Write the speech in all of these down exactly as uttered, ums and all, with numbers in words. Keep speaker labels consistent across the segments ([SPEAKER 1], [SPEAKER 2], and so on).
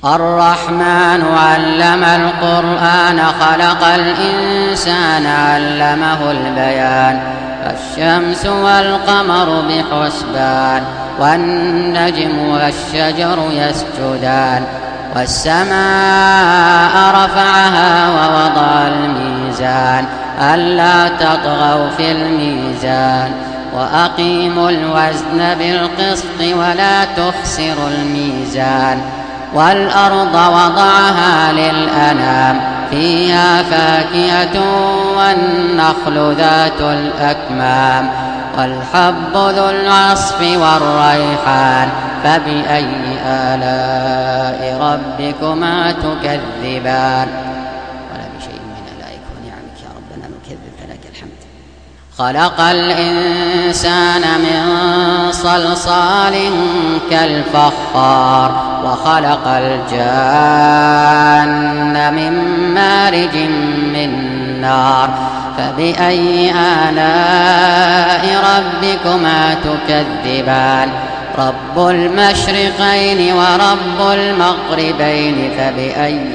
[SPEAKER 1] الرحمن علم القرآن خلق الإنسان علمه البيان الشمس والقمر بحسبان والنجم والشجر يسجدان والسماء رفعها ووضع الميزان ألا تطغوا في الميزان وأقيموا الوزن بالقسط ولا تخسروا الميزان والأرض وضعها للأنام فيها فاكهة والنخل ذات الأكمام والحب ذو العصف والريحان فبأي آلاء ربكما تكذبان ولا بشيء من آلائك ونعمك يا ربنا نكذب فلك الحمد. خلق الإنسان من صلصال كالفخار وخلق الجان من مارج من نار فبأي آلاء ربكما تكذبان رب المشرقين ورب المغربين فبأي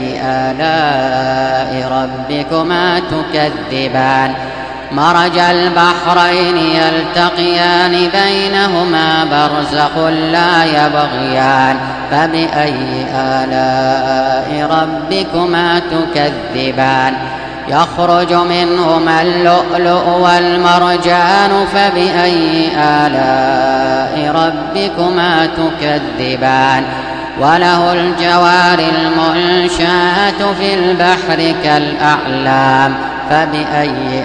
[SPEAKER 1] آلاء ربكما تكذبان مرج البحرين يلتقيان بينهما برزخ لا يبغيان فبأي آلاء ربكما تكذبان يخرج منهما اللؤلؤ والمرجان فبأي آلاء ربكما تكذبان وله الجوار المنشآت في البحر كالأعلام فبأي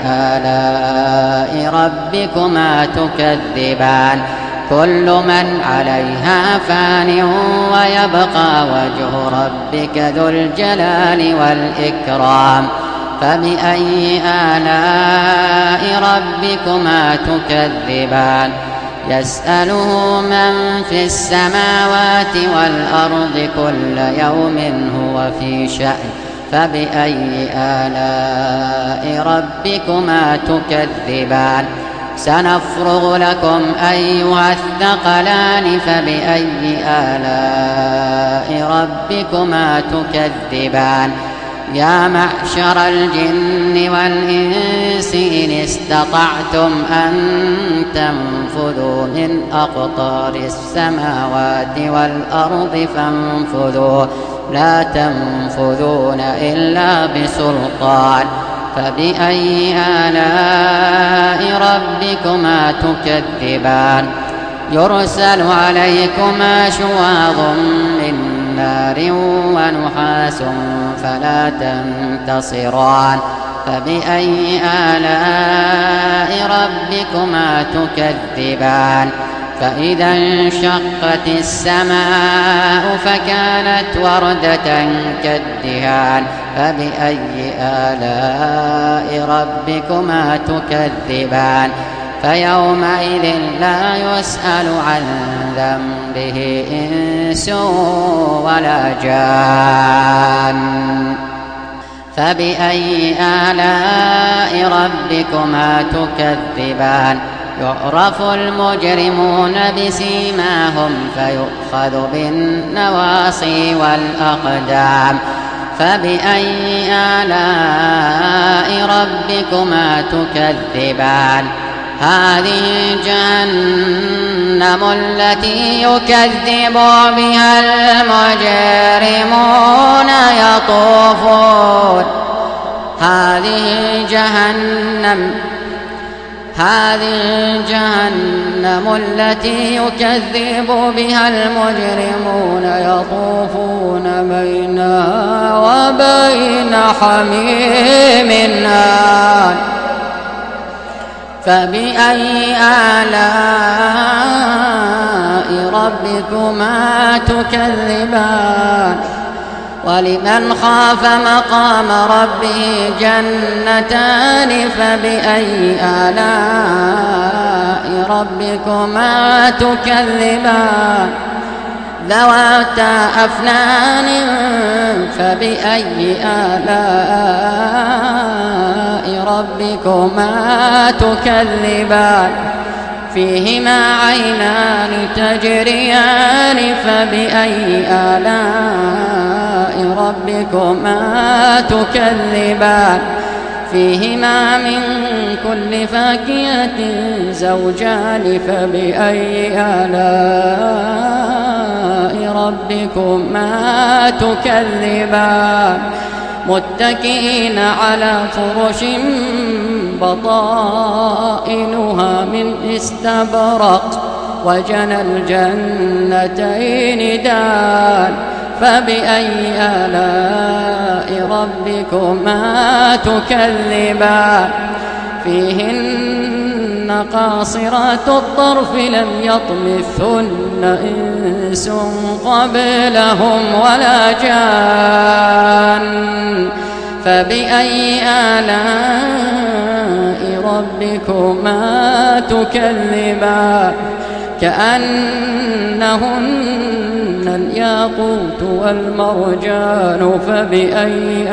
[SPEAKER 1] آلاء ربكما تكذبان كل من عليها فان ويبقى وجه ربك ذو الجلال والإكرام فبأي آلاء ربكما تكذبان يسأله من في السماوات والأرض كل يوم هو في شأن فبأي آلاء ربكما تكذبان سنفرغ لكم أيها الثقلان فبأي آلاء ربكما تكذبان يا معشر الجن والإنس إن استطعتم أن تنفذوا من أقطار السماوات والأرض فانفذوا لا تنفذون إلا بسلطان فبأي آلاء ربكما تكذبان يرسل عليكما شواظ من نار ونحاس فلا تنتصران فبأي آلاء ربكما تكذبان فإذا انشقت السماء فكانت وردة كالدهان فبأي آلاء ربكما تكذبان فيومئذ لا يسأل عن ذنبه إنس ولا جان فبأي آلاء ربكما تكذبان يعرف المجرمون بسيماهم فيؤخذ بالنواصي والأقدام فبأي آلاء ربكما تكذبان هذه جهنم التي يكذب بها المجرمون يطوفون هذه جهنم هذه جهنم التي يكذب بها المجرمون يطوفون بينها وبين حميم آن فبأي آلاء ربكما تكذبان ولمن خاف مقام ربه جنتان فبأي آلاء ربكما تكذبان ذواتا أفنان فبأي آلاء ربكما تكذبان فيهما عينان تجريان فبأي آلاء ربكما تكذبان فيهما من كل فاكهة زوجان فبأي آلاء ربكما تكذبان متكئين على فرش بطائنها من استبرق وجنى الجنتين دان فبأي آلاء ربكما تكذبان فيهن قاصرات الطرف لم يطمثهن إنس قبلهم ولا جان فبأي آلاء ربكما تكذبان كأنهن الياقوت والمرجان فبأي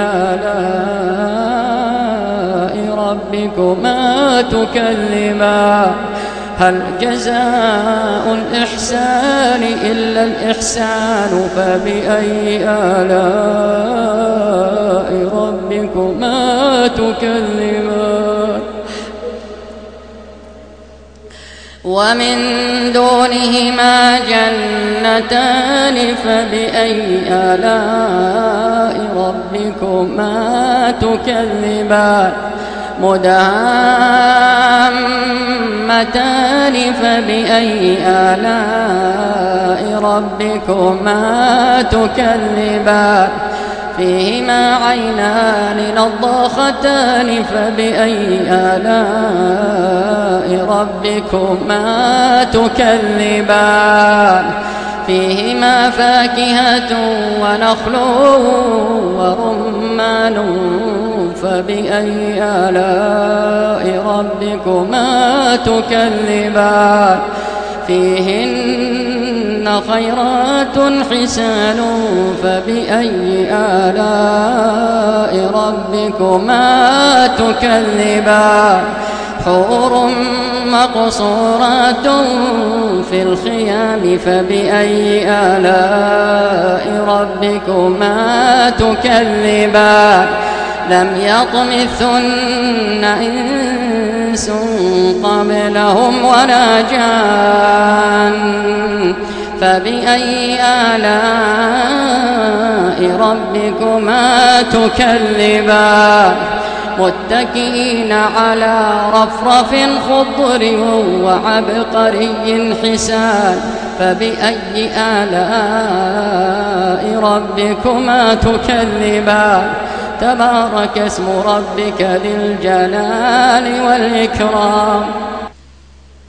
[SPEAKER 1] آلاء ربكما تكذبان هل جزاء الإحسان إلا الإحسان فبأي آلاء ربكما تكذبان ومن دونهما جنتان فبأي آلاء ربكما تكذبان مدهامتان فبأي آلاء ربكما تكذبان فيهما عينان نضاختان فبأي آلاء ربكما تكذبان فيهما فاكهة ونخل ورمان فبأي آلاء ربكما تكذبان فيهن خيرات حسان فبأي آلاء ربكما تكذبان حور مقصورات في الخيام فبأي آلاء ربكما تكذبان لم يطمثهن إنس قبلهم ولا جان فبأي آلاء ربكما تكذبان متكئين على رفرف خضر وعبقري حسان فبأي آلاء ربكما تكذبان تبارك اسم ربك ذي الجلال والإكرام